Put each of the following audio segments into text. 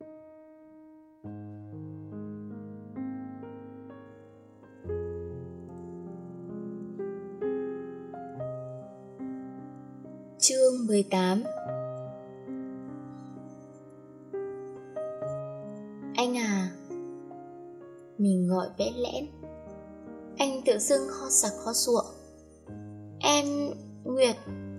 Chương 18. Anh à. Mình gọi bẽn lẽn. Anh tự dưng ho sặc ho sụa. Em... Nguyệt.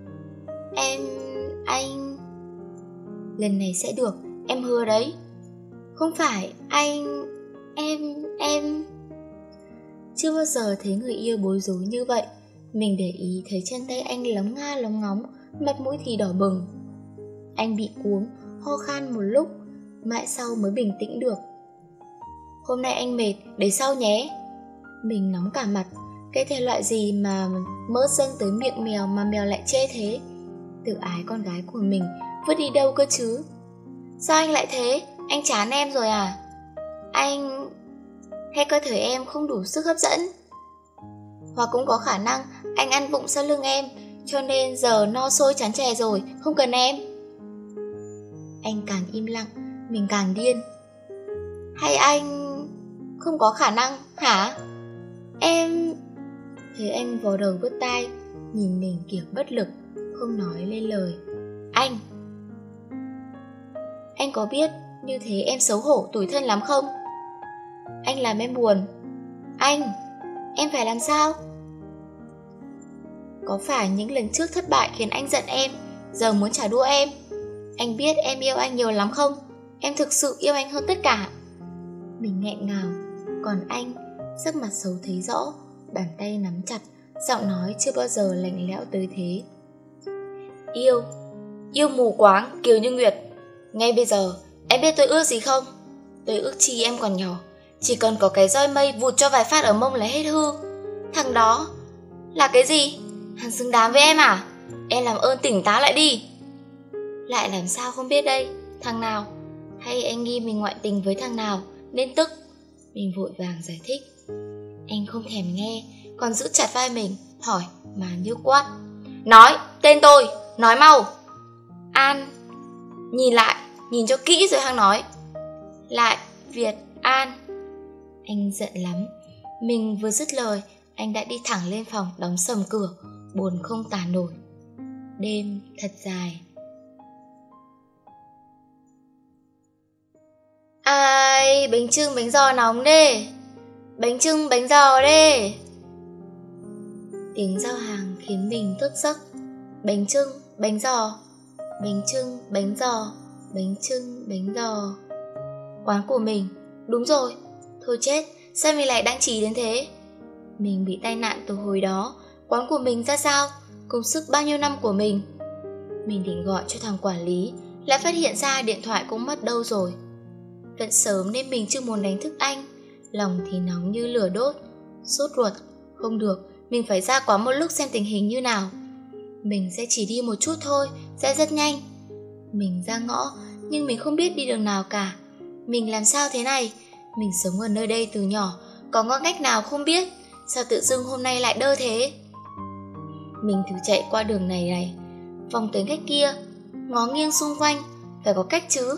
Anh... Lần này sẽ được, em hứa đấy. Không phải, anh... Em... Chưa bao giờ thấy người yêu bối rối như vậy. Mình để ý thấy chân tay anh lóng nga lóng ngóng, mặt mũi thì đỏ bừng. Anh bị cuống, ho khan một lúc, mãi sau mới bình tĩnh được. Hôm nay anh mệt, để sau nhé. Mình nóng cả mặt. Cái thể loại gì mà mỡ dâng tới miệng mèo mà mèo lại chê thế? Tự ái con gái của mình vứt đi đâu cơ chứ? Sao anh lại thế? Anh chán em rồi à? Anh... hay cơ thể em không đủ sức hấp dẫn? Hoặc cũng có khả năng anh ăn vụng sau lưng em, cho nên giờ no sôi chán chè rồi, không cần em. Anh càng im lặng, mình càng điên. Hay anh... không có khả năng, hả? Em... Thấy anh vò đầu bứt tai, nhìn mình kiểu bất lực, không nói lên lời. Anh có biết như thế em xấu hổ tủi thân lắm không? Anh làm em buồn. Em phải làm sao? Có phải những lần trước thất bại khiến anh giận em, giờ muốn trả đũa em? Anh biết em yêu anh nhiều lắm không? Em thực sự yêu anh hơn tất cả. Mình nghẹn ngào. Còn anh, sắc mặt xấu thấy rõ, bàn tay nắm chặt, giọng nói chưa bao giờ lạnh lẽo tới thế. Yêu mù quáng, kiều như Nguyệt. Ngay bây giờ, em biết tôi ước gì không? Tôi ước chi em còn nhỏ, chỉ cần có cái roi mây vụt cho vài phát ở mông là hết hư. Thằng đó là cái gì? Hắn xứng đáng với em à? Em làm ơn tỉnh táo lại đi. Lại làm sao không biết đây? Thằng nào? Hay anh nghi mình ngoại tình với thằng nào nên tức? Mình vội vàng giải thích. Anh không thèm nghe, còn giữ chặt vai mình, hỏi mà như quát. Nói, tên tôi, nói mau. An. Nhìn lại, nhìn cho kỹ rồi hăng nói. Lại, Việt An. Anh giận lắm. Mình vừa dứt lời, anh đã đi thẳng lên phòng đóng sầm cửa, buồn không tả nổi. Đêm thật dài. Ai, bánh chưng bánh giò nóng đê. Bánh chưng bánh giò đê. Tiếng giao hàng khiến mình thức giấc. Bánh chưng bánh giò. Bánh chưng bánh giò. Bánh chưng bánh giò. Quán của mình. Đúng rồi. Thôi chết, sao mình lại đáng trí đến thế? Mình bị tai nạn từ hồi đó. Quán của mình ra sao? Công sức bao nhiêu năm của mình. Mình định gọi cho thằng quản lý, lại phát hiện ra điện thoại cũng mất đâu rồi. Vẫn sớm nên mình chưa muốn đánh thức anh. Lòng thì nóng như lửa đốt. Sốt ruột. Không được, mình phải ra quán một lúc xem tình hình như nào. Mình sẽ chỉ đi một chút thôi, sẽ rất nhanh. Mình ra ngõ, nhưng mình không biết đi đường nào cả. Mình làm sao thế này? Mình sống ở nơi đây từ nhỏ, có ngõ ngách nào không biết. Sao tự dưng hôm nay lại đơ thế? Mình thử chạy qua đường này, vòng tới ngách kia, ngó nghiêng xung quanh, phải có cách chứ.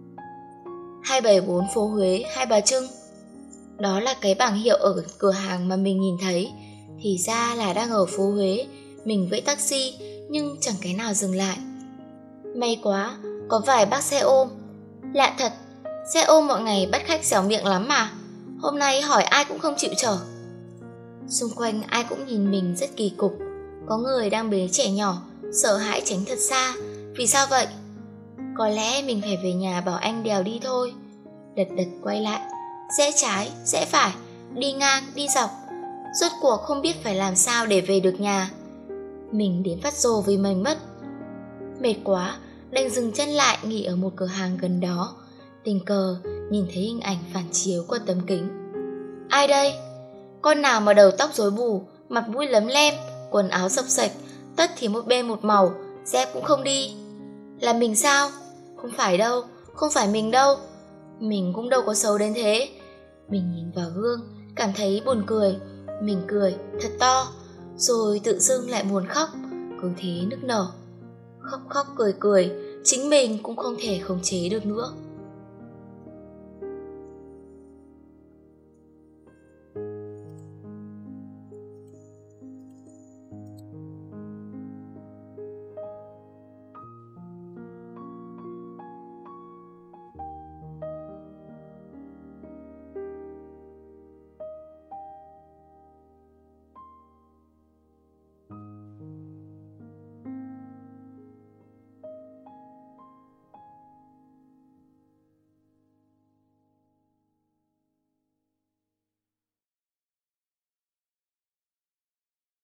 274 phố Huế, Hai Bà Trưng. Đó là cái bảng hiệu ở cửa hàng mà mình nhìn thấy. Thì ra là đang ở phố Huế. Mình vẫy taxi nhưng chẳng cái nào dừng lại. May quá, có vài bác xe ôm. Lạ thật, xe ôm mọi ngày bắt khách dẻo miệng lắm mà. Hôm nay hỏi ai cũng không chịu chở. Xung quanh ai cũng nhìn mình rất kỳ cục. Có người đang bế trẻ nhỏ, sợ hãi tránh thật xa. Vì sao vậy? Có lẽ mình phải về nhà bảo anh đèo đi thôi. Đật quay lại, rẽ trái, rẽ phải, đi ngang, đi dọc. Rốt cuộc không biết phải làm sao để về được nhà. Mình đến phát rồ vì mình mất. Mệt quá, đành dừng chân lại nghỉ ở một cửa hàng gần đó. Tình cờ nhìn thấy hình ảnh phản chiếu qua tấm kính. Ai đây? Con nào mà đầu tóc rối bù, mặt mũi lấm lem, quần áo xộc xệch, tất thì một bên một màu, dép cũng không đi. Là mình sao? Không phải đâu, không phải mình đâu. Mình cũng đâu có xấu đến thế. Mình nhìn vào gương, cảm thấy buồn cười. Mình cười thật to, rồi tự dưng lại buồn khóc. Cứ thế nức nở. Khóc cười, chính mình cũng không thể khống chế được nữa.